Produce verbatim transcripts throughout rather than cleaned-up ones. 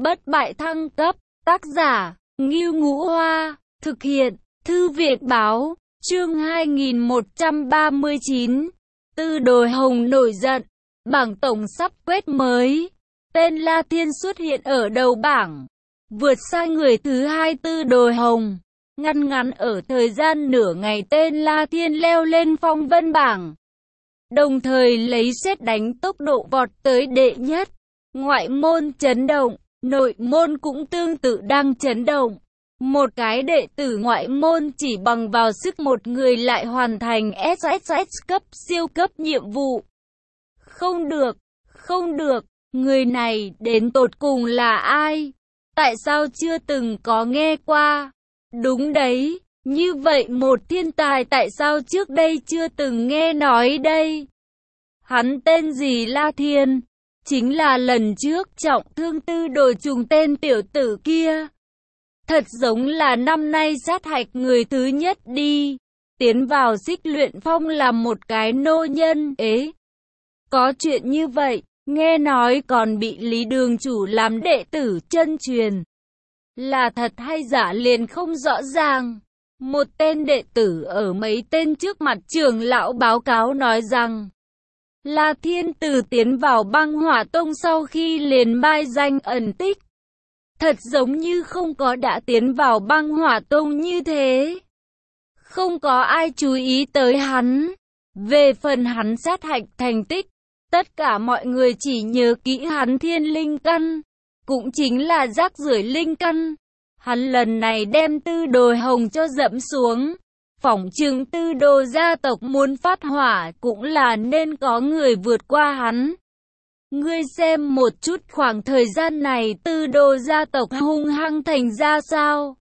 Bất bại thăng cấp, tác giả, Ngưu Ngũ Hoa, thực hiện, Thư viện Báo, chương hai nghìn một trăm ba mươi chín, Tư Đồ Hồng nổi giận, bảng tổng sắp quét mới, tên La Thiên xuất hiện ở đầu bảng, vượt xa người thứ hai Tư Đồ Hồng, ngăn ngắn ở thời gian nửa ngày tên La Thiên leo lên phong vân bảng, đồng thời lấy sét đánh tốc độ vọt tới đệ nhất. Ngoại môn chấn động, nội môn cũng tương tự đang chấn động. Một cái đệ tử ngoại môn chỉ bằng vào sức một người lại hoàn thành ét ét ét cấp siêu cấp nhiệm vụ. Không được, không được, người này đến tột cùng là ai? Tại sao chưa từng có nghe qua? Đúng đấy, như vậy một thiên tài tại sao trước đây chưa từng nghe nói đây? Hắn tên gì? La Thiên. Chính là lần trước trọng thương Tư Đồ trùng tên tiểu tử kia. Thật giống là năm nay sát hạch người thứ nhất đi. Tiến vào Xích Luyện Phong làm một cái nô nhân. Ế, có chuyện như vậy, nghe nói còn bị Lý Đường Chủ làm đệ tử chân truyền. Là thật hay giả liền không rõ ràng. Một tên đệ tử ở mấy tên trước mặt trưởng lão báo cáo nói rằng La Thiên từ tiến vào Băng Hỏa Tông sau khi liền mai danh ẩn tích. Thật giống như không có đã tiến vào Băng Hỏa Tông như thế. Không có ai chú ý tới hắn. Về phần hắn sát hạch thành tích, tất cả mọi người chỉ nhớ kỹ hắn thiên linh căn, cũng chính là rác rưởi linh căn. Hắn lần này đem Tư Đồ Hồng cho dẫm xuống. Phỏng chừng Tư Đồ gia tộc muốn phát hỏa cũng là nên có người vượt qua hắn. Ngươi xem một chút khoảng thời gian này Tư Đồ gia tộc hung hăng thành ra sao.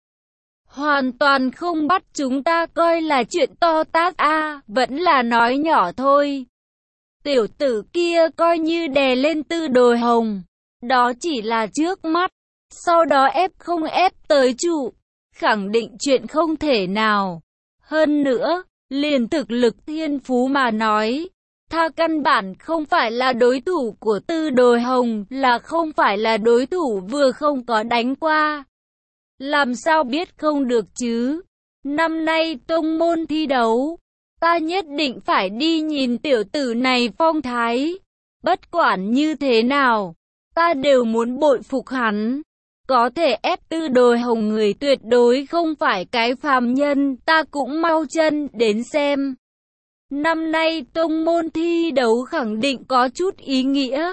Hoàn toàn không bắt chúng ta coi là chuyện to tát a, vẫn là nói nhỏ thôi. Tiểu tử kia coi như đè lên Tư Đồ Hồng. Đó chỉ là trước mắt. Sau đó ép không ép tới trụ. Khẳng định chuyện không thể nào. Hơn nữa, liền thực lực thiên phú mà nói, tha căn bản không phải là đối thủ của Tư Đồ Hồng, là không phải là đối thủ vừa không có đánh qua. Làm sao biết không được chứ? Năm nay tông môn thi đấu, ta nhất định phải đi nhìn tiểu tử này phong thái. Bất quản như thế nào, ta đều muốn bội phục hắn. Có thể ép Tư Đồ Hồng người tuyệt đối không phải cái phàm nhân, ta cũng mau chân đến xem. Năm nay tông môn thi đấu khẳng định có chút ý nghĩa.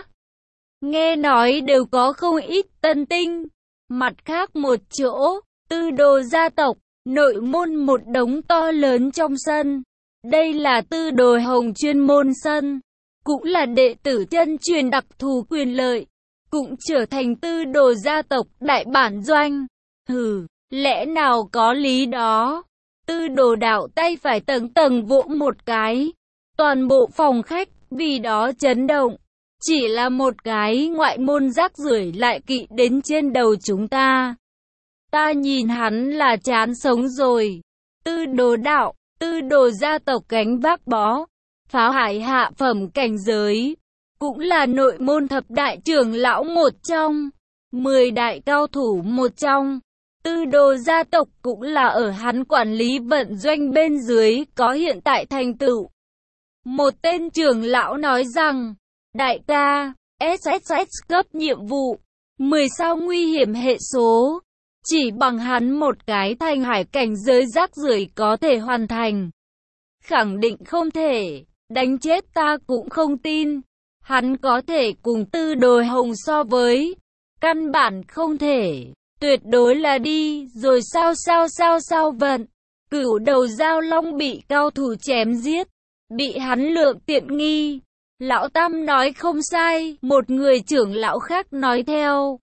Nghe nói đều có không ít tân tinh. Mặt khác một chỗ, Tư Đồ gia tộc, nội môn một đống to lớn trong sân. Đây là Tư Đồ Hồng chuyên môn sân, cũng là đệ tử chân truyền đặc thù quyền lợi. Cũng trở thành Tư Đồ gia tộc đại bản doanh. Hừ, lẽ nào có lý đó? Tư Đồ đạo tay phải tầng tầng vỗ một cái. Toàn bộ phòng khách vì đó chấn động. Chỉ là một cái ngoại môn rác rưởi lại kỵ đến trên đầu chúng ta. Ta nhìn hắn là chán sống rồi. Tư Đồ đạo, Tư Đồ gia tộc gánh vác bó pháo hải hạ phẩm cảnh giới. Cũng là nội môn thập đại trưởng lão một trong, mười đại cao thủ một trong. Tư Đồ gia tộc cũng là ở hắn quản lý vận doanh bên dưới có hiện tại thành tựu. Một tên trưởng lão nói rằng, đại ca, ét ét ét cấp nhiệm vụ, mười sao nguy hiểm hệ số, chỉ bằng hắn một cái thanh hải cảnh giới rác rưởi có thể hoàn thành. Khẳng định không thể, đánh chết ta cũng không tin. Hắn có thể cùng Tư Đồ Hồng so với, căn bản không thể, tuyệt đối là đi, rồi sao sao sao sao vận. Cửu đầu giao long bị cao thủ chém giết, bị hắn lượng tiện nghi. Lão Tam nói không sai, một người trưởng lão khác nói theo.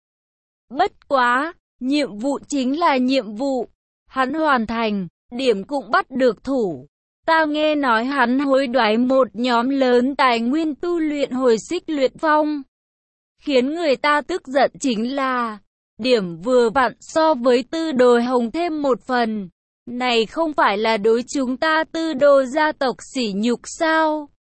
Bất quá, nhiệm vụ chính là nhiệm vụ, hắn hoàn thành, điểm cũng bắt được thủ. Ta nghe nói hắn hối đoái một nhóm lớn tài nguyên tu luyện hồi Xích Luyện Phong. Khiến người ta tức giận chính là, điểm vừa vặn so với Tư Đồ Hồng thêm một phần. Này không phải là đối chúng ta Tư Đồ gia tộc sỉ nhục sao?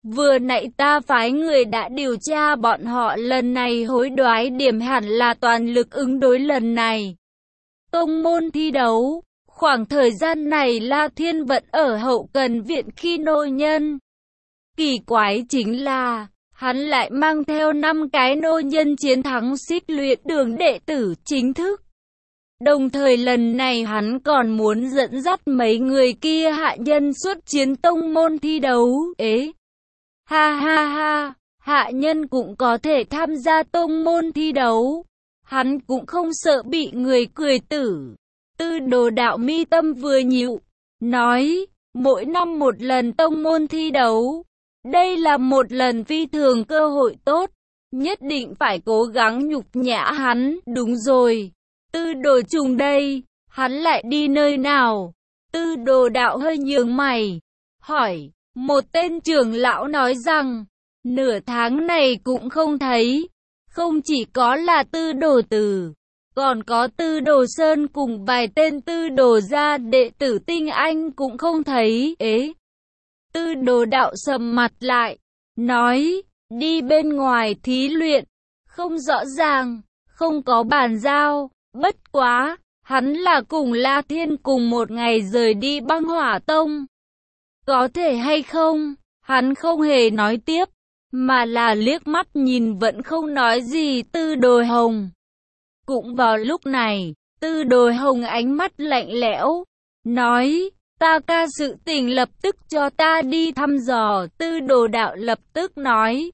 Vừa nãy ta phái người đã điều tra bọn họ, lần này hối đoái điểm hẳn là toàn lực ứng đối lần này. Tông môn thi đấu, khoảng thời gian này La Thiên vẫn ở hậu cần viện khi nô nhân. Kỳ quái chính là, hắn lại mang theo năm cái nô nhân chiến thắng xích luyện đường đệ tử chính thức. Đồng thời lần này hắn còn muốn dẫn dắt mấy người kia hạ nhân xuất chiến tông môn thi đấu. Ế! Ha ha ha! Hạ nhân cũng có thể tham gia tông môn thi đấu. Hắn cũng không sợ bị người cười tử. Tư Đồ Đạo mi tâm vừa nhíu, nói, mỗi năm một lần tông môn thi đấu. Đây là một lần phi thường cơ hội tốt. Nhất định phải cố gắng nhục nhã hắn. Đúng rồi. Tư Đồ Trùng đây, hắn lại đi nơi nào? Tư Đồ Đạo hơi nhướng mày, hỏi, một tên trưởng lão nói rằng, nửa tháng này cũng không thấy, không chỉ có là Tư Đồ Tử, còn có Tư Đồ Sơn cùng vài tên Tư Đồ gia đệ tử tinh anh cũng không thấy. Ế! Tư Đồ Đạo sầm mặt lại, nói, đi bên ngoài thí luyện, không rõ ràng, không có bàn giao. Bất quá, hắn là cùng La Thiên cùng một ngày rời đi Băng Hỏa Tông. Có thể hay không? Hắn không hề nói tiếp, mà là liếc mắt nhìn vẫn không nói gì Tư Đồ Hồng. Cũng vào lúc này, Tư Đồ Hồng ánh mắt lạnh lẽo, nói, ta ca sự tình lập tức cho ta đi thăm dò. Tư Đồ Đạo lập tức nói,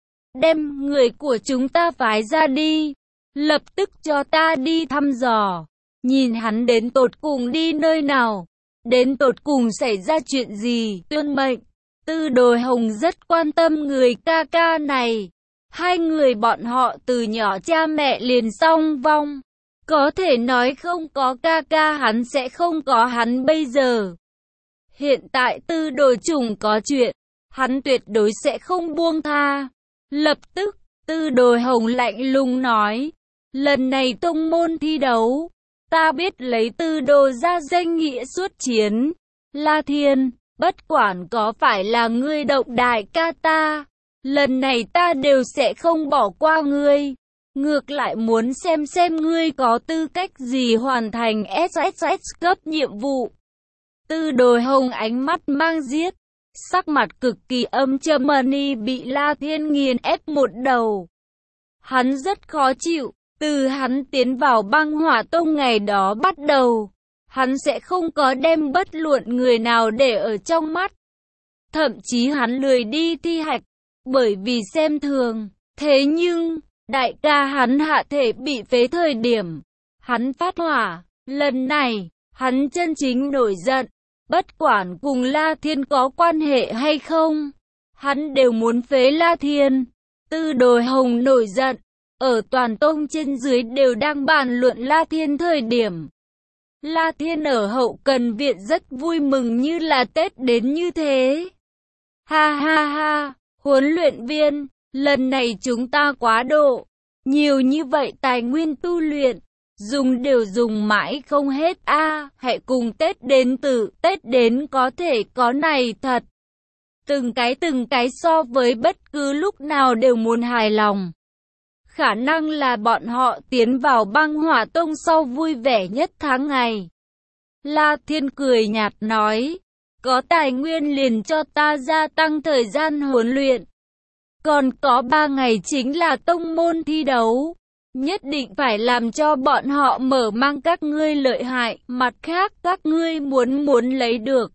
đem người của chúng ta phái ra đi. Lập tức cho ta đi thăm dò, nhìn hắn đến tột cùng đi nơi nào, đến tột cùng xảy ra chuyện gì. Tuân mệnh. Tư Đồ Hồng rất quan tâm người ca ca này. Hai người bọn họ từ nhỏ cha mẹ liền song vong. Có thể nói không có ca ca hắn sẽ không có hắn bây giờ. Hiện tại Tư Đồ Trùng có chuyện, hắn tuyệt đối sẽ không buông tha. Lập tức, Tư Đồ Hồng lạnh lùng nói, lần này tông môn thi đấu, ta biết lấy Tư Đồ ra danh nghĩa xuất chiến. La Thiên, bất quản có phải là ngươi động đại ca ta, lần này ta đều sẽ không bỏ qua ngươi. Ngược lại muốn xem xem ngươi có tư cách gì hoàn thành ét ét ét cấp nhiệm vụ. Tư Đồ Hồng ánh mắt mang giết, sắc mặt cực kỳ âm trầm. Mani bị La Thiên nghiền ép một đầu. Hắn rất khó chịu. Từ hắn tiến vào Băng Hỏa Tông ngày đó bắt đầu, hắn sẽ không có đem bất luận người nào để ở trong mắt. Thậm chí hắn lười đi thi hạch, bởi vì xem thường. Thế nhưng, đại ca hắn hạ thể bị phế thời điểm, hắn phát hỏa. Lần này, hắn chân chính nổi giận. Bất quản cùng La Thiên có quan hệ hay không, hắn đều muốn phế La Thiên. Tư Đồ Hồng nổi giận. Ở toàn tông trên dưới đều đang bàn luận La Thiên thời điểm. La Thiên ở hậu cần viện rất vui mừng như là Tết đến như thế. Ha ha ha, huấn luyện viên, lần này chúng ta quá độ. Nhiều như vậy tài nguyên tu luyện, dùng đều dùng mãi không hết a. À, hãy cùng Tết đến từ, Tết đến có thể có này thật. Từng cái từng cái so với bất cứ lúc nào đều muốn hài lòng. Khả năng là bọn họ tiến vào Băng Hỏa Tông sau vui vẻ nhất tháng ngày. La Thiên cười nhạt nói, có tài nguyên liền cho ta gia tăng thời gian huấn luyện. Còn có ba ngày chính là tông môn thi đấu. Nhất định phải làm cho bọn họ mở mang các ngươi lợi hại. Mặt khác các ngươi muốn muốn lấy được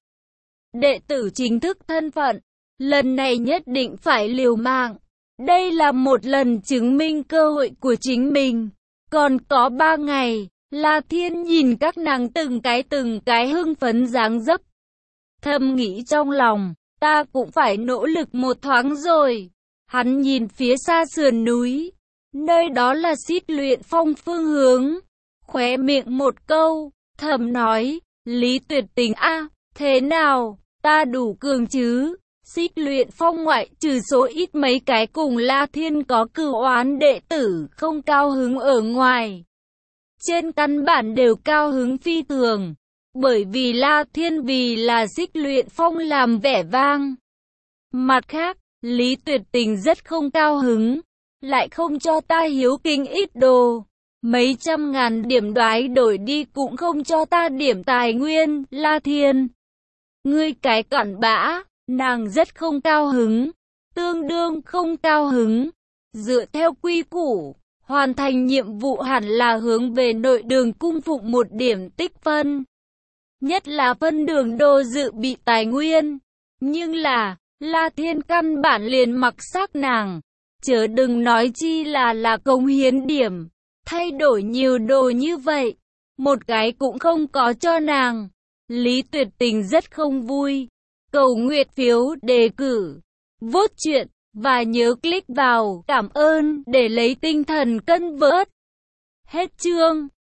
đệ tử chính thức thân phận, lần này nhất định phải liều mạng. Đây là một lần chứng minh cơ hội của chính mình. Còn có ba ngày, La Thiên nhìn các nàng từng cái từng cái hưng phấn dáng dấp. Thầm nghĩ trong lòng, ta cũng phải nỗ lực một thoáng rồi. Hắn nhìn phía xa sườn núi, nơi đó là Xích Luyện Phong phương hướng. Khóe miệng một câu, thầm nói, Lý Tuyệt Tình a, à, thế nào, ta đủ cường chứ? Xích Luyện Phong ngoại trừ số ít mấy cái cùng La Thiên có cửu oán đệ tử không cao hứng ở ngoài, trên căn bản đều cao hứng phi thường, bởi vì La Thiên vì là Xích Luyện Phong làm vẻ vang. Mặt khác, Lý Tuyệt Tình rất không cao hứng, lại không cho ta hiếu kính ít đồ. Mấy trăm ngàn điểm đoái đổi đi cũng không cho ta điểm tài nguyên, La Thiên. Ngươi cái cặn bã, nàng rất không cao hứng, tương đương không cao hứng. Dựa theo quy củ, hoàn thành nhiệm vụ hẳn là hướng về nội đường cung phụng một điểm tích phân. Nhất là phân đường đồ dự bị tài nguyên. Nhưng là, La Thiên căn bản liền mặc xác nàng. Chớ đừng nói chi là là công hiến điểm. Thay đổi nhiều đồ như vậy, một cái cũng không có cho nàng. Lý Tuyệt Tình rất không vui. Cầu nguyện phiếu đề cử, vote chuyện, và nhớ click vào cảm ơn để lấy tinh thần cân vớt. Hết chương.